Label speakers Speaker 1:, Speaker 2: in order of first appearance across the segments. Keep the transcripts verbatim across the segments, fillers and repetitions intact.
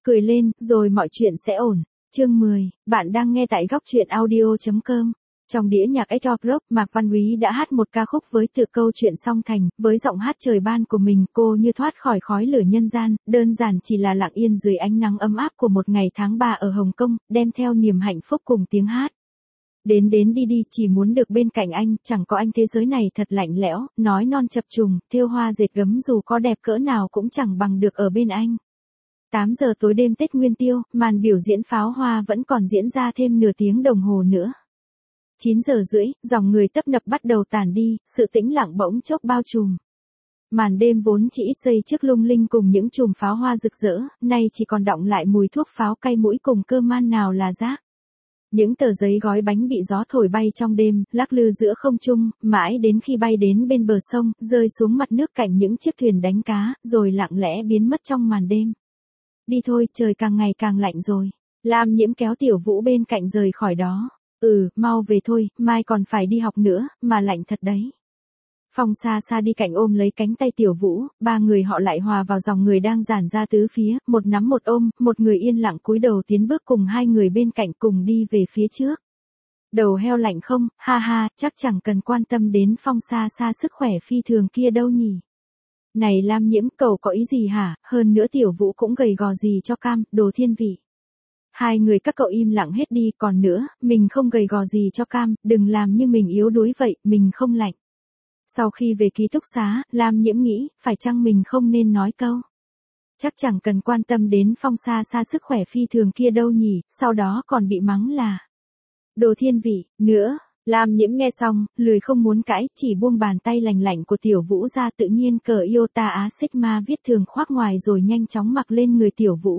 Speaker 1: cười lên, rồi mọi chuyện sẽ ổn. Chương mười, bạn đang nghe tại góc truyện audio.com. Trong đĩa nhạc Age of Rock, Mạc Văn Úy đã hát một ca khúc với tựa câu chuyện song thành, với giọng hát trời ban của mình, cô như thoát khỏi khói lửa nhân gian, đơn giản chỉ là lặng yên dưới ánh nắng ấm áp của một ngày tháng ba ở Hồng Kông, đem theo niềm hạnh phúc cùng tiếng hát. Đến đến đi đi, chỉ muốn được bên cạnh anh, chẳng có anh thế giới này thật lạnh lẽo, nói non chập trùng, thêu hoa dệt gấm dù có đẹp cỡ nào cũng chẳng bằng được ở bên anh. tám giờ tối đêm Tết Nguyên Tiêu, màn biểu diễn pháo hoa vẫn còn diễn ra thêm nửa tiếng đồng hồ nữa. chín giờ rưỡi, dòng người tấp nập bắt đầu tản đi, sự tĩnh lặng bỗng chốc bao trùm. Màn đêm vốn chỉ ít giây trước lung linh cùng những chùm đóa hoa rực rỡ, nay chỉ còn đọng lại mùi thuốc pháo cay mũi cùng cơ man nào là rác. Những tờ giấy gói bánh bị gió thổi bay trong đêm, lắc lư giữa không trung, mãi đến khi bay đến bên bờ sông, rơi xuống mặt nước cạnh những chiếc thuyền đánh cá, rồi lặng lẽ biến mất trong màn đêm. Đi thôi, trời càng ngày càng lạnh rồi. Lam Nhiễm kéo Tiểu Vũ bên cạnh rời khỏi đó. Ừ, mau về thôi, mai còn phải đi học nữa, mà lạnh thật đấy. Phong xa xa đi cạnh ôm lấy cánh tay Tiểu Vũ, ba người họ lại hòa vào dòng người đang dàn ra tứ phía, một nắm một ôm, một người yên lặng cúi đầu tiến bước cùng hai người bên cạnh cùng đi về phía trước. Đầu heo lạnh không, ha ha, chắc chẳng cần quan tâm đến Phong xa xa sức khỏe phi thường kia đâu nhỉ. Này Lam Nhiễm, cậu có ý gì hả, hơn nữa Tiểu Vũ cũng gầy gò gì cho cam, đồ thiên vị. Hai người các cậu im lặng hết đi, còn nữa, mình không gầy gò gì cho cam, đừng làm như mình yếu đuối vậy, mình không lạnh. Sau khi về ký túc xá, Lam Nhiễm nghĩ, phải chăng mình không nên nói câu. Chắc chẳng cần quan tâm đến Phong xa xa sức khỏe phi thường kia đâu nhỉ, sau đó còn bị mắng là đồ thiên vị, nữa. Lam Nhiễm nghe xong, lười không muốn cãi, chỉ buông bàn tay lành lạnh của Tiểu Vũ ra, tự nhiên cờ Iota Á Sigma viết thường khoác ngoài rồi nhanh chóng mặc lên người Tiểu Vũ.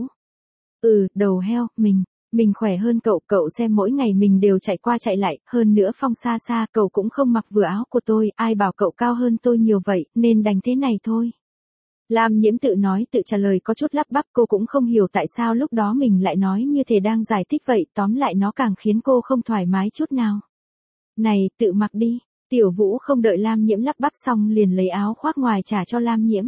Speaker 1: Ừ, đầu heo, mình, mình khỏe hơn cậu, cậu xem mỗi ngày mình đều chạy qua chạy lại, hơn nữa Phong xa xa, cậu cũng không mặc vừa áo của tôi, ai bảo cậu cao hơn tôi nhiều vậy, nên đành thế này thôi. Lam Nhiễm tự nói tự trả lời có chút lắp bắp, cô cũng không hiểu tại sao lúc đó mình lại nói như thể đang giải thích vậy, tóm lại nó càng khiến cô không thoải mái chút nào. Này, tự mặc đi. Tiểu Vũ không đợi Lam Nhiễm lắp bắp xong liền lấy áo khoác ngoài trả cho Lam Nhiễm.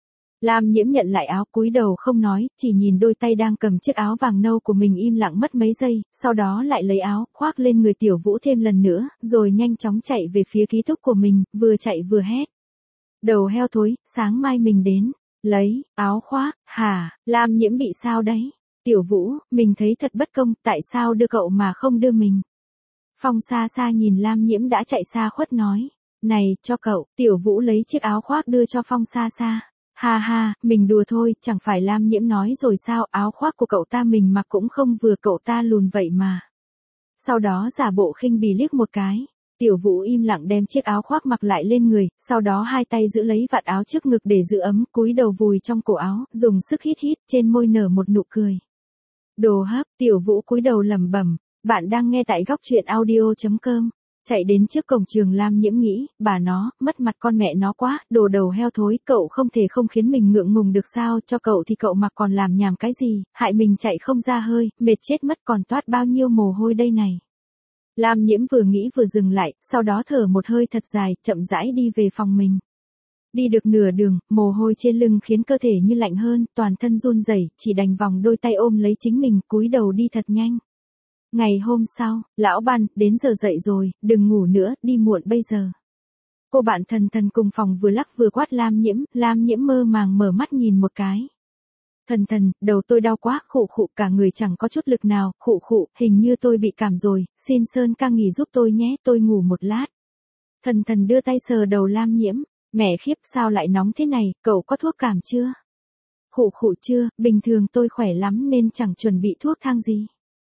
Speaker 1: Lam Nhiễm nhận lại áo, cúi đầu không nói, chỉ nhìn đôi tay đang cầm chiếc áo vàng nâu của mình im lặng mất mấy giây, sau đó lại lấy áo, khoác lên người Tiểu Vũ thêm lần nữa, rồi nhanh chóng chạy về phía ký túc của mình, vừa chạy vừa hét. Đầu heo thối, sáng mai mình đến, lấy, áo khoác, hả, Lam Nhiễm bị sao đấy? Tiểu Vũ, mình thấy thật bất công, tại sao đưa cậu mà không đưa mình? Phong xa xa nhìn Lam Nhiễm đã chạy xa khuất nói, này, cho cậu, Tiểu Vũ lấy chiếc áo khoác đưa cho Phong xa xa. Ha ha, mình đùa thôi, chẳng phải Lam Nhiễm nói rồi sao, áo khoác của cậu ta mình mặc cũng không vừa, cậu ta lùn vậy mà. Sau đó giả bộ khinh bỉ liếc một cái, Tiểu Vũ im lặng đem chiếc áo khoác mặc lại lên người, sau đó hai tay giữ lấy vạt áo trước ngực để giữ ấm, cúi đầu vùi trong cổ áo, dùng sức hít hít, trên môi nở một nụ cười. Đồ hấp, Tiểu Vũ cúi đầu lẩm bẩm, bạn đang nghe tại góc truyện audio.com. Chạy đến trước cổng trường, Lam Nhiễm nghĩ, bà nó, mất mặt con mẹ nó quá, đồ đầu heo thối, cậu không thể không khiến mình ngượng ngùng được sao, cho cậu thì cậu mặc còn làm nhảm cái gì, hại mình chạy không ra hơi, mệt chết mất còn toát bao nhiêu mồ hôi đây này. Lam Nhiễm vừa nghĩ vừa dừng lại, sau đó thở một hơi thật dài, chậm rãi đi về phòng mình. Đi được nửa đường, mồ hôi trên lưng khiến cơ thể như lạnh hơn, toàn thân run rẩy, chỉ đành vòng đôi tay ôm lấy chính mình, cúi đầu đi thật nhanh. Ngày hôm sau, lão Ban, đến giờ dậy rồi, đừng ngủ nữa, đi muộn bây giờ. Cô bạn Thần Thần cùng phòng vừa lắc vừa quát Lam Nhiễm, Lam Nhiễm mơ màng mở mắt nhìn một cái. Thần Thần, đầu tôi đau quá, khụ khụ, cả người chẳng có chút lực nào, khụ khụ, hình như tôi bị cảm rồi, xin Sơn ca nghỉ giúp tôi nhé, tôi ngủ một lát. Thần Thần đưa tay sờ đầu Lam Nhiễm, mẹ khiếp, sao lại nóng thế này, cậu có thuốc cảm chưa? Khụ khụ chưa, bình thường tôi khỏe lắm nên chẳng chuẩn bị thuốc thang gì.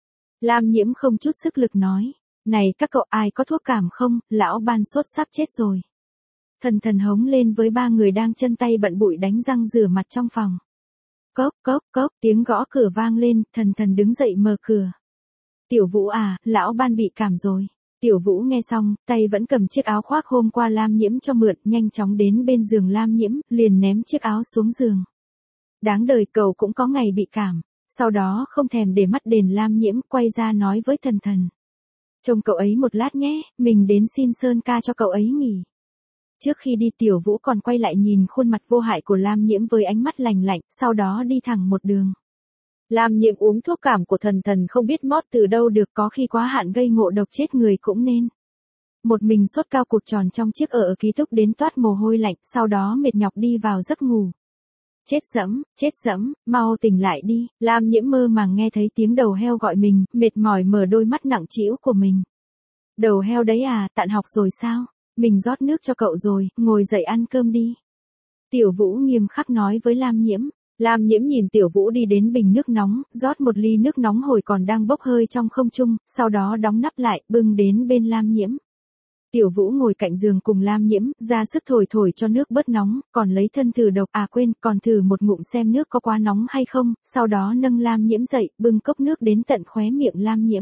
Speaker 1: Lam Nhiễm không chút sức lực nói, này các cậu ai có thuốc cảm không, lão Ban sốt sắp chết rồi. Thần Thần hống lên với ba người đang chân tay bận bụi đánh răng rửa mặt trong phòng. Cốc cốc cốc, tiếng gõ cửa vang lên, Thần Thần đứng dậy mở cửa. Tiểu Vũ à, lão Ban bị cảm rồi. Tiểu Vũ nghe xong, tay vẫn cầm chiếc áo khoác hôm qua Lam Nhiễm cho mượn, nhanh chóng đến bên giường Lam Nhiễm, liền ném chiếc áo xuống giường. Đáng đời, cậu cũng có ngày bị cảm. Sau đó không thèm để mắt đến Lam Nhiễm, quay ra nói với Thần Thần. Trông cậu ấy một lát nhé, mình đến xin Sơn ca cho cậu ấy nghỉ. Trước khi đi Tiểu Vũ còn quay lại nhìn khuôn mặt vô hại của Lam Nhiễm với ánh mắt lành lạnh, sau đó đi thẳng một đường. Lam Nhiễm uống thuốc cảm của thần thần không biết mót từ đâu được, có khi quá hạn gây ngộ độc chết người cũng nên. Một mình sốt cao cuộc tròn trong chiếc ở ở ký túc đến toát mồ hôi lạnh, sau đó mệt nhọc đi vào giấc ngủ. Chết dẫm, chết dẫm, mau tỉnh lại đi. Lam Nhiễm mơ màng nghe thấy tiếng đầu heo gọi mình, mệt mỏi mở đôi mắt nặng trĩu của mình. Đầu heo đấy à, tạn học rồi sao? Mình rót nước cho cậu rồi, ngồi dậy ăn cơm đi. Tiểu Vũ nghiêm khắc nói với Lam Nhiễm. Lam Nhiễm nhìn Tiểu Vũ đi đến bình nước nóng, rót một ly nước nóng hổi còn đang bốc hơi trong không trung, sau đó đóng nắp lại, bưng đến bên Lam Nhiễm. Tiểu Vũ ngồi cạnh giường cùng Lam Nhiễm, ra sức thổi thổi cho nước bớt nóng, còn lấy thân thử độc, à quên, còn thử một ngụm xem nước có quá nóng hay không, sau đó nâng Lam Nhiễm dậy, bưng cốc nước đến tận khóe miệng Lam Nhiễm.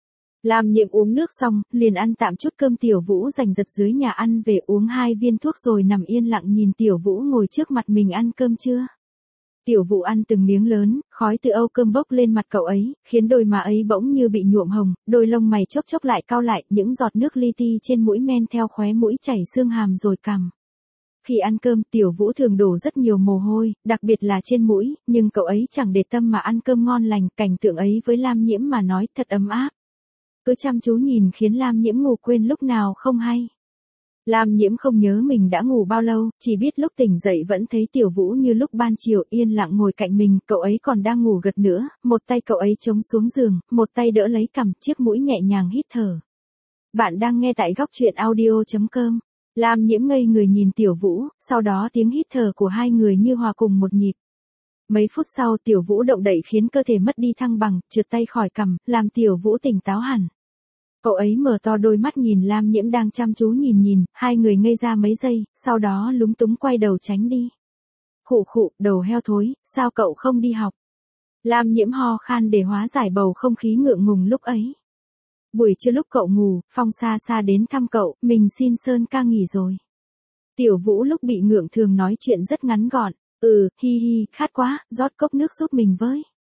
Speaker 1: Lam Nhiễm uống nước xong, liền ăn tạm chút cơm. Tiểu Vũ giành giật dưới nhà ăn về uống hai viên thuốc rồi nằm yên lặng nhìn Tiểu Vũ ngồi trước mặt mình ăn cơm trưa. Tiểu Vũ ăn từng miếng lớn, khói từ âu cơm bốc lên mặt cậu ấy, khiến đôi má ấy bỗng như bị nhuộm hồng, đôi lông mày chốc chốc lại cau lại, những giọt nước li ti trên mũi men theo khóe mũi chảy xương hàm rồi cằm. Khi ăn cơm, Tiểu Vũ thường đổ rất nhiều mồ hôi, đặc biệt là trên mũi, nhưng cậu ấy chẳng để tâm mà ăn cơm ngon lành, cảnh tượng ấy với Lam Nhiễm mà nói thật ấm áp. Cứ chăm chú nhìn khiến Lam Nhiễm ngủ quên lúc nào không hay. Lam Nhiễm không nhớ mình đã ngủ bao lâu, chỉ biết lúc tỉnh dậy vẫn thấy Tiểu Vũ như lúc ban chiều yên lặng ngồi cạnh mình, cậu ấy còn đang ngủ gật nữa, một tay cậu ấy chống xuống giường, một tay đỡ lấy cằm, chiếc mũi nhẹ nhàng hít thở. Bạn đang nghe tại góc truyện audio chấm com. Lam Nhiễm ngây người nhìn Tiểu Vũ, sau đó tiếng hít thở của hai người như hòa cùng một nhịp. Mấy phút sau Tiểu Vũ động đậy khiến cơ thể mất đi thăng bằng, trượt tay khỏi cằm, làm Tiểu Vũ tỉnh táo hẳn. Cậu ấy mở to đôi mắt nhìn Lam Nhiễm đang chăm chú nhìn nhìn, hai người ngây ra mấy giây, sau đó lúng túng quay đầu tránh đi. Khụ khụ, đầu heo thối, sao cậu không đi học? Lam Nhiễm ho khan để hóa giải bầu không khí ngượng ngùng lúc ấy. Buổi trưa lúc cậu ngủ, Phong xa xa đến thăm cậu, mình xin Sơn ca nghỉ rồi. Tiểu Vũ lúc bị ngượng thường nói chuyện rất ngắn gọn, ừ, hi hi, khát quá, rót cốc nước giúp mình với.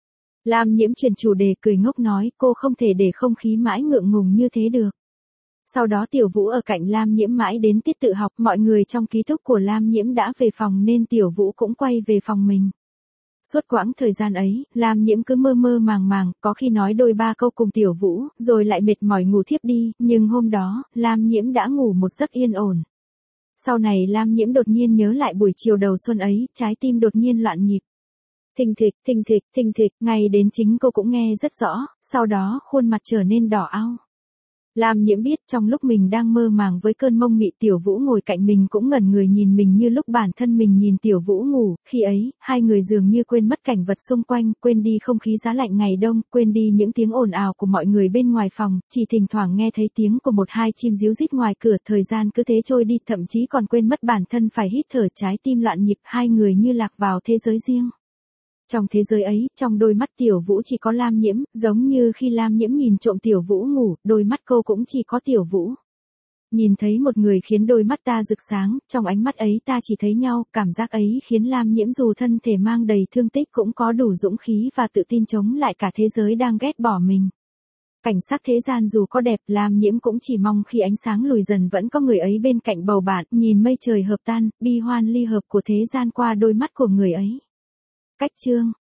Speaker 1: Lam Nhiễm chuyển chủ đề cười ngốc nói, cô không thể để không khí mãi ngượng ngùng như thế được. Sau đó Tiểu Vũ ở cạnh Lam Nhiễm mãi đến tiết tự học, mọi người trong ký túc của Lam Nhiễm đã về phòng nên Tiểu Vũ cũng quay về phòng mình. Suốt quãng thời gian ấy, Lam Nhiễm cứ mơ mơ màng màng, có khi nói đôi ba câu cùng Tiểu Vũ, rồi lại mệt mỏi ngủ thiếp đi, nhưng hôm đó, Lam Nhiễm đã ngủ một giấc yên ổn. Sau này Lam Nhiễm đột nhiên nhớ lại buổi chiều đầu xuân ấy, trái tim đột nhiên loạn nhịp. Thình thịch, thình thịch, thình thịch, ngay đến chính cô cũng nghe rất rõ, sau đó khuôn mặt trở nên đỏ ao. Lam Nhiễm biết trong lúc mình đang mơ màng với cơn mông mị, Tiểu Vũ ngồi cạnh mình cũng ngẩn người nhìn mình như lúc bản thân mình nhìn Tiểu Vũ ngủ, khi ấy, hai người dường như quên mất cảnh vật xung quanh, quên đi không khí giá lạnh ngày đông, quên đi những tiếng ồn ào của mọi người bên ngoài phòng, chỉ thỉnh thoảng nghe thấy tiếng của một hai chim ríu rít ngoài cửa, thời gian cứ thế trôi đi, thậm chí còn quên mất bản thân phải hít thở, trái tim loạn nhịp, hai người như lạc vào thế giới riêng. Trong thế giới ấy, trong đôi mắt Tiểu Vũ chỉ có Lam Nhiễm, giống như khi Lam Nhiễm nhìn trộm Tiểu Vũ ngủ, đôi mắt cô cũng chỉ có Tiểu Vũ. Nhìn thấy một người khiến đôi mắt ta rực sáng, trong ánh mắt ấy ta chỉ thấy nhau, cảm giác ấy khiến Lam Nhiễm dù thân thể mang đầy thương tích cũng có đủ dũng khí và tự tin chống lại cả thế giới đang ghét bỏ mình. Cảnh sắc thế gian dù có đẹp, Lam Nhiễm cũng chỉ mong khi ánh sáng lùi dần vẫn có người ấy bên cạnh bầu bạn, nhìn mây trời hợp tan, bi hoan ly hợp của thế gian qua đôi mắt của người ấy. Cách chương